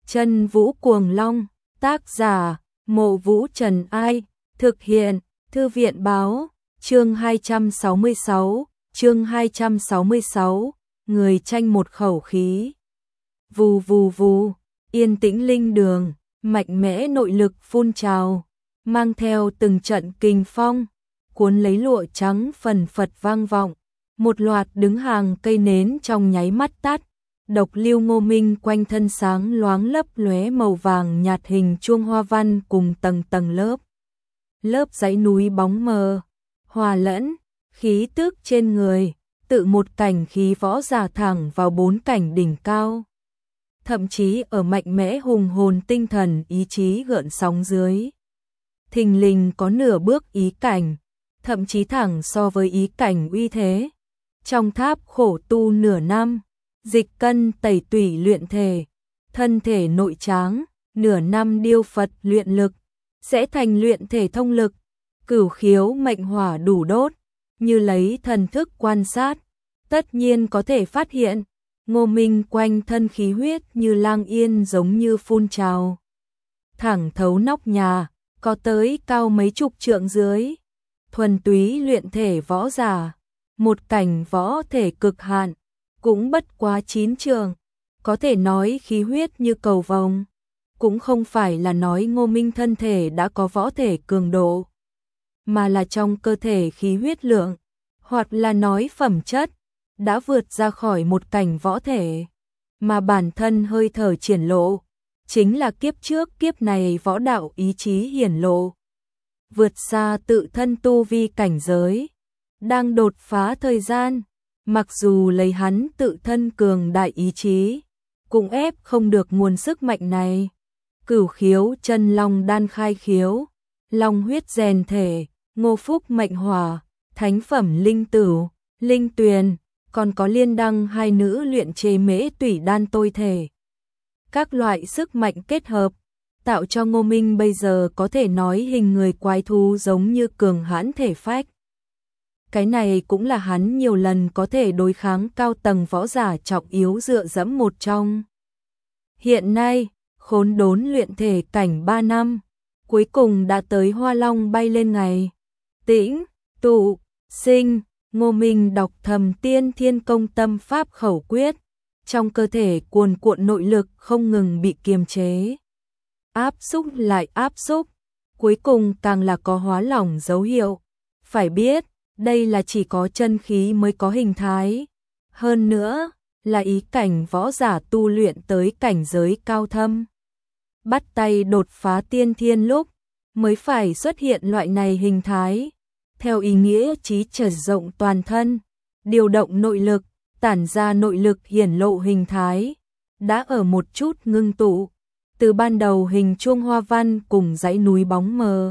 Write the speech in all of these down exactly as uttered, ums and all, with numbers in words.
Chân Vũ Cuồng Long, tác giả, Mộ Vũ Trần Ai, thực hiện, Thư viện báo, chương hai trăm sáu mươi sáu, chương hai trăm sáu mươi sáu, người tranh một khẩu khí. Vù vù vù, yên tĩnh linh đường, mạnh mẽ nội lực phun trào, mang theo từng trận kình phong, cuốn lấy lụa trắng phần phật vang vọng, một loạt đứng hàng cây nến trong nháy mắt tắt. Độc lưu Ngô Minh quanh thân sáng loáng lấp lóe màu vàng nhạt hình chuông hoa văn cùng tầng tầng lớp. Lớp dãy núi bóng mờ, hòa lẫn, khí tức trên người, tự một cảnh khí võ giả thẳng vào bốn cảnh đỉnh cao. Thậm chí ở mạnh mẽ hùng hồn tinh thần ý chí gợn sóng dưới. Thình lình có nửa bước ý cảnh, thậm chí thẳng so với ý cảnh uy thế. Trong tháp khổ tu nửa năm, dịch cân tẩy tủy luyện thể, thân thể nội tráng, nửa năm điêu Phật luyện lực, sẽ thành luyện thể thông lực, cửu khiếu mệnh hỏa đủ đốt, như lấy thần thức quan sát, tất nhiên có thể phát hiện, Ngô Minh quanh thân khí huyết như lang yên giống như phun trào. Thẳng thấu nóc nhà, có tới cao mấy chục trượng dưới, thuần túy luyện thể võ giả, một cảnh võ thể cực hạn. Cũng bất quá chín trường, có thể nói khí huyết như cầu vồng, cũng không phải là nói Ngô Minh thân thể đã có võ thể cường độ, mà là trong cơ thể khí huyết lượng, hoặc là nói phẩm chất, đã vượt ra khỏi một cảnh võ thể, mà bản thân hơi thở triển lộ, chính là kiếp trước kiếp này võ đạo ý chí hiển lộ, vượt xa tự thân tu vi cảnh giới, đang đột phá thời gian. Mặc dù lấy hắn tự thân cường đại ý chí, cũng ép không được nguồn sức mạnh này. Cửu khiếu chân long đan khai khiếu, long huyết rèn thể, ngô phúc mệnh hỏa, thánh phẩm linh tử, linh tuyền, còn có liên đăng hai nữ luyện chế mễ tủy đan tôi thể. Các loại sức mạnh kết hợp, tạo cho Ngô Minh bây giờ có thể nói hình người quái thú giống như cường hãn thể phách. Cái này cũng là hắn nhiều lần có thể đối kháng cao tầng võ giả trọng yếu dựa dẫm một trong. Hiện nay, khốn đốn luyện thể cảnh ba năm, cuối cùng đã tới Hoa Long bay lên ngày. Tĩnh, tụ, sinh, Ngô Minh đọc thầm tiên thiên công tâm pháp khẩu quyết, trong cơ thể cuồn cuộn nội lực không ngừng bị kiềm chế. Áp xúc lại áp xúc, cuối cùng càng là có hóa lỏng dấu hiệu. Phải biết, đây là chỉ có chân khí mới có hình thái. Hơn nữa, là ý cảnh võ giả tu luyện tới cảnh giới cao thâm. Bắt tay đột phá tiên thiên lúc, mới phải xuất hiện loại này hình thái. Theo ý nghĩa trí trở rộng toàn thân, điều động nội lực, tản ra nội lực hiển lộ hình thái. Đã ở một chút ngưng tụ, từ ban đầu hình chuông hoa văn cùng dãy núi bóng mờ.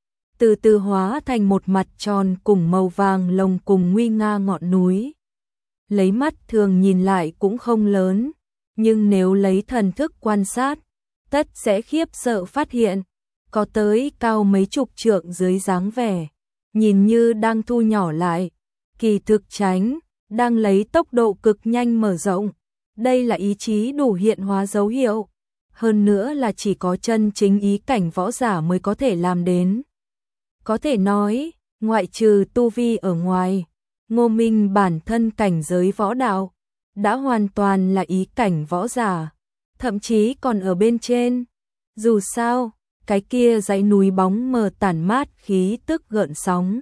Từ từ hóa thành một mặt tròn cùng màu vàng lồng cùng nguy nga ngọn núi. Lấy mắt thường nhìn lại cũng không lớn, nhưng nếu lấy thần thức quan sát, tất sẽ khiếp sợ phát hiện, có tới cao mấy chục trượng dưới dáng vẻ, nhìn như đang thu nhỏ lại, kỳ thực tránh, đang lấy tốc độ cực nhanh mở rộng. Đây là ý chí đủ hiện hóa dấu hiệu, hơn nữa là chỉ có chân chính ý cảnh võ giả mới có thể làm đến. Có thể nói, ngoại trừ tu vi ở ngoài, Ngô Minh bản thân cảnh giới võ đạo, đã hoàn toàn là ý cảnh võ giả, thậm chí còn ở bên trên. Dù sao, cái kia dãy núi bóng mờ tản mát khí tức gợn sóng.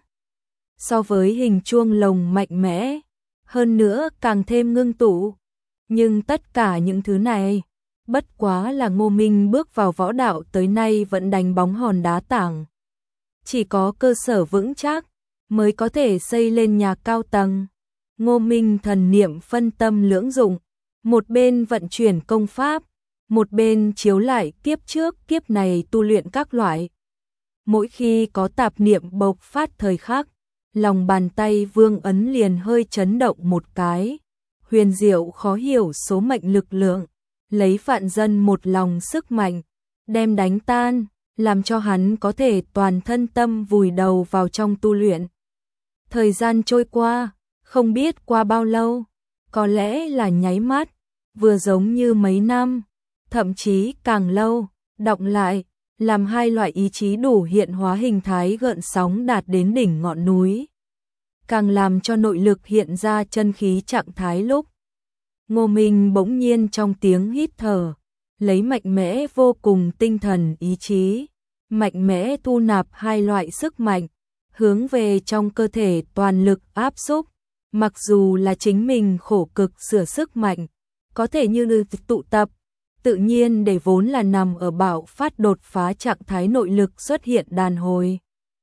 So với hình chuông lồng mạnh mẽ, hơn nữa càng thêm ngưng tụ. Nhưng tất cả những thứ này, bất quá là Ngô Minh bước vào võ đạo tới nay vẫn đánh bóng hòn đá tảng. Chỉ có cơ sở vững chắc, mới có thể xây lên nhà cao tầng. Ngô Minh thần niệm phân tâm lưỡng dụng, một bên vận chuyển công pháp, một bên chiếu lại kiếp trước kiếp này tu luyện các loại. Mỗi khi có tạp niệm bộc phát thời khắc, lòng bàn tay vương ấn liền hơi chấn động một cái. Huyền diệu khó hiểu số mệnh lực lượng, lấy vạn dân một lòng sức mạnh, đem đánh tan, làm cho hắn có thể toàn thân tâm vùi đầu vào trong tu luyện. Thời gian trôi qua, không biết qua bao lâu, có lẽ là nháy mắt, vừa giống như mấy năm, thậm chí càng lâu, đọng lại, làm hai loại ý chí đủ hiện hóa hình thái gợn sóng đạt đến đỉnh ngọn núi. Càng làm cho nội lực hiện ra chân khí trạng thái lúc. Ngô Minh bỗng nhiên trong tiếng hít thở, lấy mạnh mẽ vô cùng tinh thần ý chí, mạnh mẽ thu nạp hai loại sức mạnh, hướng về trong cơ thể toàn lực áp xúc, mặc dù là chính mình khổ cực sửa sức mạnh, có thể như được tụ tập, tự nhiên để vốn là nằm ở bạo phát đột phá trạng thái nội lực xuất hiện đàn hồi.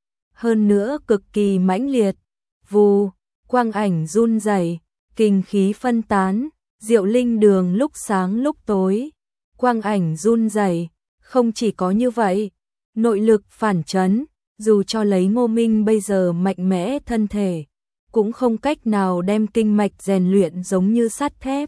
Hơn nữa cực kỳ mãnh liệt, vù, quang ảnh run rẩy, kinh khí phân tán, diệu linh đường lúc sáng lúc tối, quang ảnh run rẩy, không chỉ có như vậy, nội lực phản chấn, dù cho lấy Ngô Minh bây giờ mạnh mẽ thân thể, cũng không cách nào đem kinh mạch rèn luyện giống như sắt thép.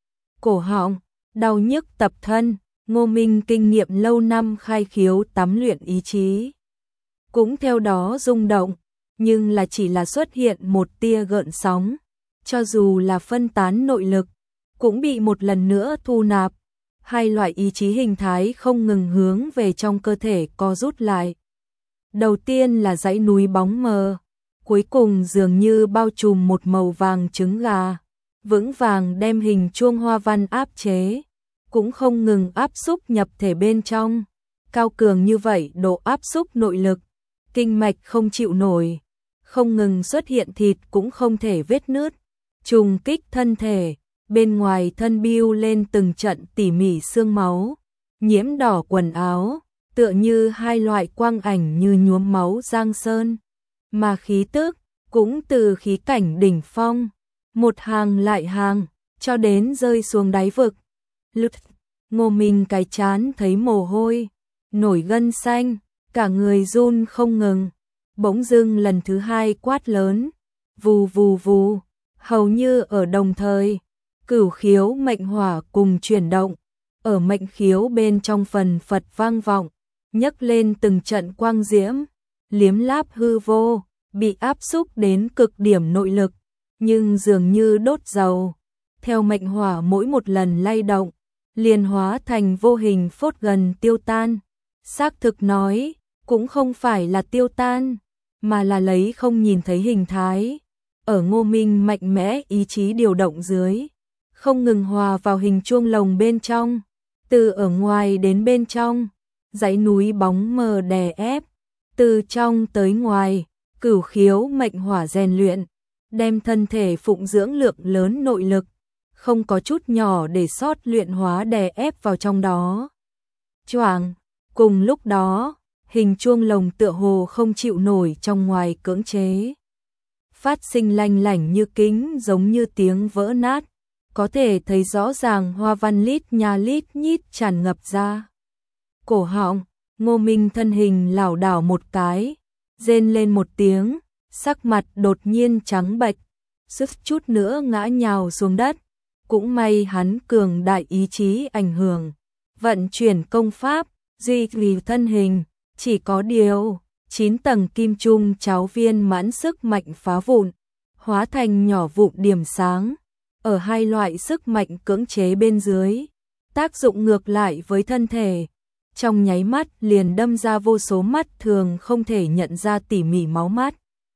Cổ họng, đau nhức tập thân, Ngô Minh kinh nghiệm lâu năm khai khiếu tắm luyện ý chí. Cũng theo đó rung động, nhưng là chỉ là xuất hiện một tia gợn sóng, cho dù là phân tán nội lực, cũng bị một lần nữa thu nạp. Hai loại ý chí hình thái không ngừng hướng về trong cơ thể co rút lại. Đầu tiên là dãy núi bóng mờ, cuối cùng dường như bao trùm một màu vàng trứng gà, vững vàng đem hình chuông hoa văn áp chế, cũng không ngừng áp xúc nhập thể bên trong. Cao cường như vậy độ áp xúc nội lực, kinh mạch không chịu nổi, không ngừng xuất hiện thịt cũng không thể vết nứt, trùng kích thân thể. Bên ngoài thân bưu lên từng trận tỉ mỉ xương máu, nhiễm đỏ quần áo, tựa như hai loại quang ảnh như nhuốm máu giang sơn. Mà khí tức, cũng từ khí cảnh đỉnh phong, một hàng lại hàng, cho đến rơi xuống đáy vực. Lứt, Ngô Minh cái chán thấy mồ hôi, nổi gân xanh, cả người run không ngừng. Bỗng dưng lần thứ hai quát lớn, vù vù vù, hầu như ở đồng thời. Cửu khiếu mệnh hỏa cùng chuyển động, ở mệnh khiếu bên trong phần Phật vang vọng, nhấc lên từng trận quang diễm, liếm láp hư vô, bị áp xúc đến cực điểm nội lực, nhưng dường như đốt dầu. Theo mệnh hỏa mỗi một lần lay động, liền hóa thành vô hình phốt gần tiêu tan. Xác thực nói, cũng không phải là tiêu tan, mà là lấy không nhìn thấy hình thái. Ở Ngô Minh mạnh mẽ ý chí điều động dưới, không ngừng hòa vào hình chuông lồng bên trong, từ ở ngoài đến bên trong, dãy núi bóng mờ đè ép, từ trong tới ngoài, cửu khiếu mệnh hỏa rèn luyện, đem thân thể phụng dưỡng lượng lớn nội lực, không có chút nhỏ để sót luyện hóa đè ép vào trong đó. Choàng, cùng lúc đó, hình chuông lồng tựa hồ không chịu nổi trong ngoài cưỡng chế. Phát sinh lanh lảnh như kính giống như tiếng vỡ nát. Có thể thấy rõ ràng hoa văn lít nha lít nhít tràn ngập ra. Cổ họng, Ngô Minh thân hình lảo đảo một cái, rên lên một tiếng, sắc mặt đột nhiên trắng bệch, suýt chút nữa ngã nhào xuống đất. Cũng may hắn cường đại ý chí ảnh hưởng, vận chuyển công pháp, duy trì thân hình, chỉ có điều, chín tầng kim trung cháo viên mãn sức mạnh phá vụn, hóa thành nhỏ vụn điểm sáng. Ở hai loại sức mạnh cưỡng chế bên dưới, tác dụng ngược lại với thân thể, trong nháy mắt liền đâm ra vô số mắt thường không thể nhận ra tỉ mỉ máu mắt.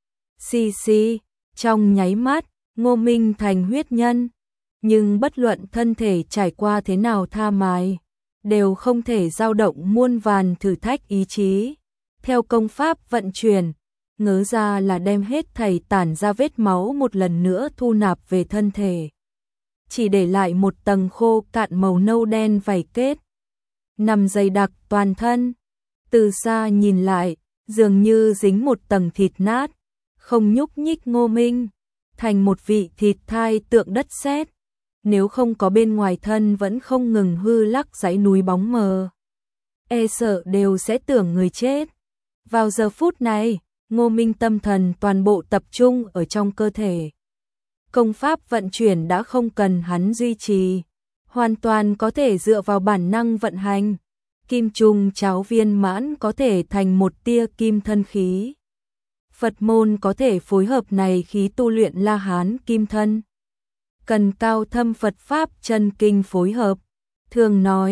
Xì xì, trong nháy mắt, Ngô Minh thành huyết nhân, nhưng bất luận thân thể trải qua thế nào tha mài, đều không thể dao động muôn vàn thử thách ý chí. Theo công pháp vận chuyển, ngớ ra là đem hết thảy tản ra vết máu một lần nữa thu nạp về thân thể. Chỉ để lại một tầng khô cạn màu nâu đen vảy kết, nằm dày đặc toàn thân. Từ xa nhìn lại, dường như dính một tầng thịt nát, không nhúc nhích Ngô Minh, thành một vị thịt thai tượng đất sét. Nếu không có bên ngoài thân vẫn không ngừng hư lắc dãy núi bóng mờ, e sợ đều sẽ tưởng người chết. Vào giờ phút này, Ngô Minh tâm thần toàn bộ tập trung ở trong cơ thể. Công pháp vận chuyển đã không cần hắn duy trì, hoàn toàn có thể dựa vào bản năng vận hành. Kim trung cháo viên mãn có thể thành một tia kim thân khí. Phật môn có thể phối hợp này khí tu luyện La Hán kim thân. Cần cao thâm Phật pháp chân kinh phối hợp. Thường nói,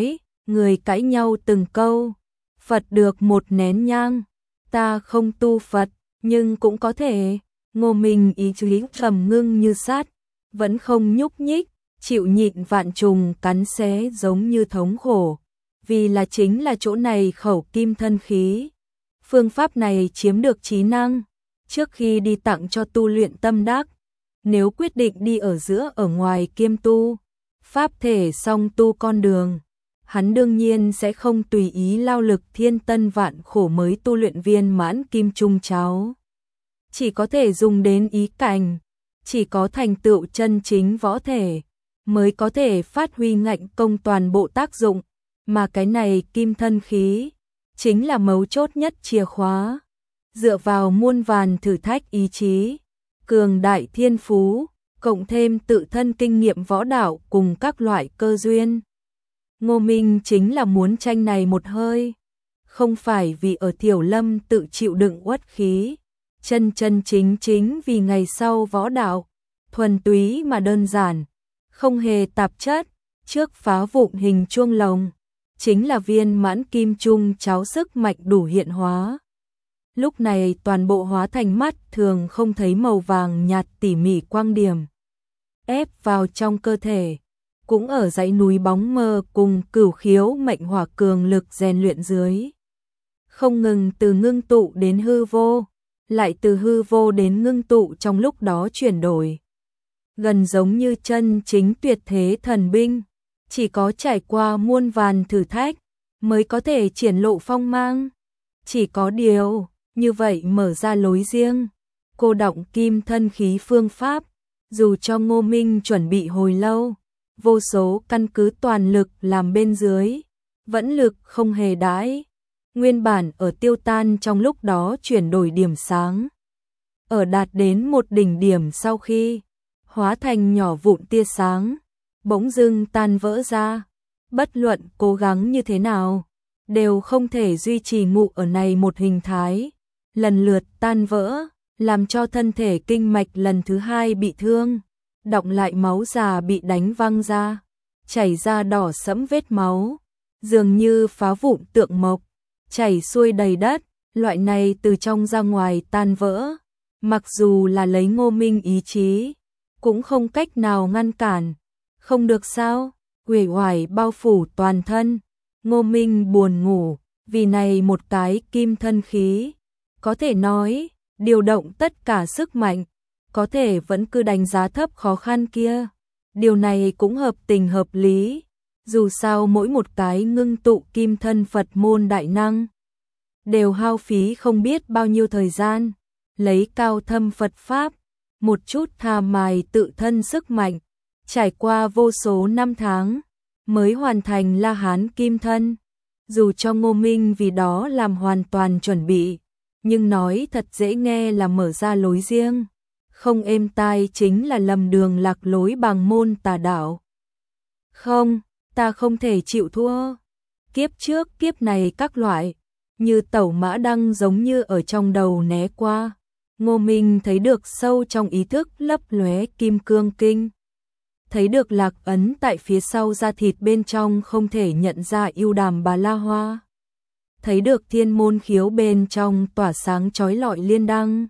người cãi nhau từng câu. Phật được một nén nhang, ta không tu Phật, nhưng cũng có thể. Ngô Minh ý chí trầm ngưng như sắt, vẫn không nhúc nhích, chịu nhịn vạn trùng cắn xé giống như thống khổ. Vì là chính là chỗ này khẩu kim thân khí. Phương pháp này chiếm được trí năng, trước khi đi tặng cho tu luyện tâm đắc. Nếu quyết định đi ở giữa ở ngoài kiêm tu, pháp thể song tu con đường, hắn đương nhiên sẽ không tùy ý lao lực thiên tân vạn khổ mới tu luyện viên mãn kim trung cháo. Chỉ có thể dùng đến ý cảnh, chỉ có thành tựu chân chính võ thể, mới có thể phát huy ngạnh công toàn bộ tác dụng, mà cái này kim thân khí, chính là mấu chốt nhất chìa khóa. Dựa vào muôn vàn thử thách ý chí, cường đại thiên phú, cộng thêm tự thân kinh nghiệm võ đạo cùng các loại cơ duyên. Ngô Minh chính là muốn tranh này một hơi, không phải vì ở Thiểu Lâm tự chịu đựng uất khí, chân chân chính chính vì ngày sau võ đạo, thuần túy mà đơn giản, không hề tạp chất, trước phá vụn hình chuông lồng, chính là viên mãn kim trung cháo sức mạnh đủ hiện hóa. Lúc này toàn bộ hóa thành mắt thường không thấy màu vàng nhạt tỉ mỉ quang điểm, ép vào trong cơ thể, cũng ở dãy núi bóng mơ cùng cửu khiếu mệnh hỏa cường lực rèn luyện dưới. Không ngừng từ ngưng tụ đến hư vô, lại từ hư vô đến ngưng tụ trong lúc đó chuyển đổi. Gần giống như chân chính tuyệt thế thần binh, chỉ có trải qua muôn vàn thử thách, mới có thể triển lộ phong mang. Chỉ có điều, như vậy mở ra lối riêng, cô động kim thân khí phương pháp, dù cho Ngô Minh chuẩn bị hồi lâu, vô số căn cứ toàn lực làm bên dưới, vẫn lực không hề đãi. Nguyên bản ở tiêu tan trong lúc đó chuyển đổi điểm sáng. Ở đạt đến một đỉnh điểm sau khi hóa thành nhỏ vụn tia sáng, bỗng dưng tan vỡ ra. Bất luận cố gắng như thế nào, đều không thể duy trì ngụ ở này một hình thái. Lần lượt tan vỡ, làm cho thân thể kinh mạch lần thứ hai bị thương. Đọng lại máu già bị đánh văng ra, chảy ra đỏ sẫm vết máu, dường như phá vụn tượng mộc, chảy xuôi đầy đất. Loại này từ trong ra ngoài tan vỡ, mặc dù là lấy Ngô Minh ý chí, cũng không cách nào ngăn cản. Không được sao, uể oải bao phủ toàn thân. Ngô Minh buồn ngủ, vì này một cái kim thân khí, có thể nói, điều động tất cả sức mạnh, có thể vẫn cứ đánh giá thấp khó khăn kia. Điều này cũng hợp tình hợp lý, dù sao mỗi một cái ngưng tụ kim thân Phật môn đại năng, đều hao phí không biết bao nhiêu thời gian, lấy cao thâm Phật Pháp, một chút thà mài tự thân sức mạnh, trải qua vô số năm tháng, mới hoàn thành La Hán kim thân. Dù cho Ngô Minh vì đó làm hoàn toàn chuẩn bị, nhưng nói thật dễ nghe là mở ra lối riêng, không êm tai chính là lầm đường lạc lối bằng môn tà đạo. Không, ta không thể chịu thua. Kiếp trước kiếp này các loại, như tẩu mã đăng giống như ở trong đầu né qua. Ngô Minh thấy được sâu trong ý thức lấp lóe kim cương kinh. Thấy được lạc ấn tại phía sau da thịt bên trong không thể nhận ra yêu đàm bà la hoa. Thấy được thiên môn khiếu bên trong tỏa sáng chói lọi liên đăng.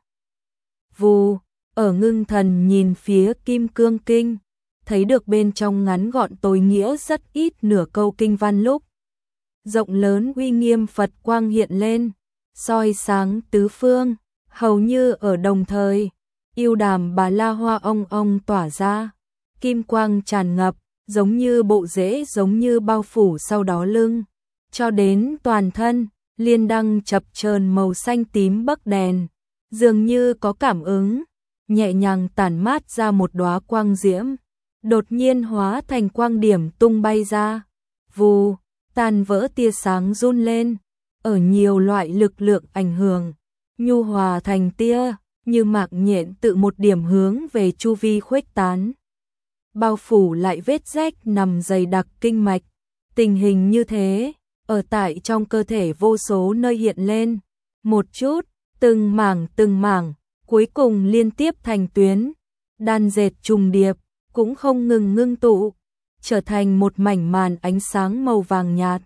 Vù, ở ngưng thần nhìn phía kim cương kinh, thấy được bên trong ngắn gọn tối nghĩa rất ít nửa câu kinh văn lúc. Rộng lớn uy nghiêm Phật quang hiện lên, soi sáng tứ phương, hầu như ở đồng thời, yêu đàm bà la hoa ong ong tỏa ra, kim quang tràn ngập, giống như bộ rễ giống như bao phủ sau đó lưng, cho đến toàn thân, liên đăng chập chờn màu xanh tím bắc đèn, dường như có cảm ứng, nhẹ nhàng tản mát ra một đóa quang diễm, đột nhiên hóa thành quang điểm tung bay ra, vù, tan vỡ tia sáng run lên, ở nhiều loại lực lượng ảnh hưởng, nhu hòa thành tia, như mạc nhện tự một điểm hướng về chu vi khuếch tán. Bao phủ lại vết rách nằm dày đặc kinh mạch, tình hình như thế, ở tại trong cơ thể vô số nơi hiện lên, một chút, từng mảng từng mảng, cuối cùng liên tiếp thành tuyến, đan dệt trùng điệp, cũng không ngừng ngưng tụ, trở thành một mảnh màn ánh sáng màu vàng nhạt,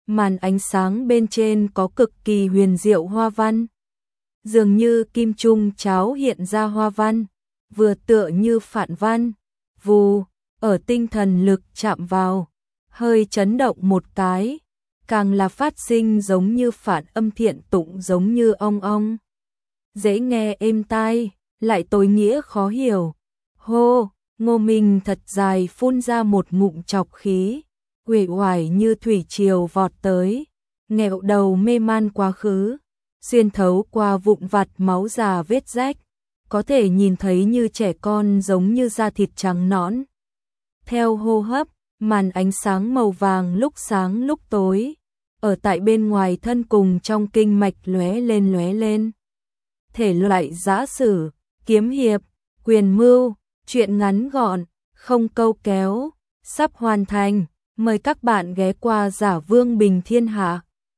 màn ánh sáng bên trên có cực kỳ huyền diệu hoa văn. Dường như kim trung cháo hiện ra hoa văn, vừa tựa như phản văn, vù, ở tinh thần lực chạm vào, hơi chấn động một cái, càng là phát sinh giống như phản âm thiện tụng giống như ong ong. Dễ nghe êm tai, lại tối nghĩa khó hiểu. Hô, Ngô Minh thật dài phun ra một ngụm chọc khí, uể oải như thủy triều vọt tới, nghẹo đầu mê man quá khứ, xuyên thấu qua vụn vặt máu già vết rách, có thể nhìn thấy như trẻ con giống như da thịt trắng nõn. Theo hô hấp, màn ánh sáng màu vàng lúc sáng lúc tối, ở tại bên ngoài thân cùng trong kinh mạch lóe lên lóe lên. Thể loại giã sử, kiếm hiệp, quyền mưu, truyện ngắn gọn, không câu kéo, sắp hoàn thành, mời các bạn ghé qua Giả Vương Bình Thiên Hạ.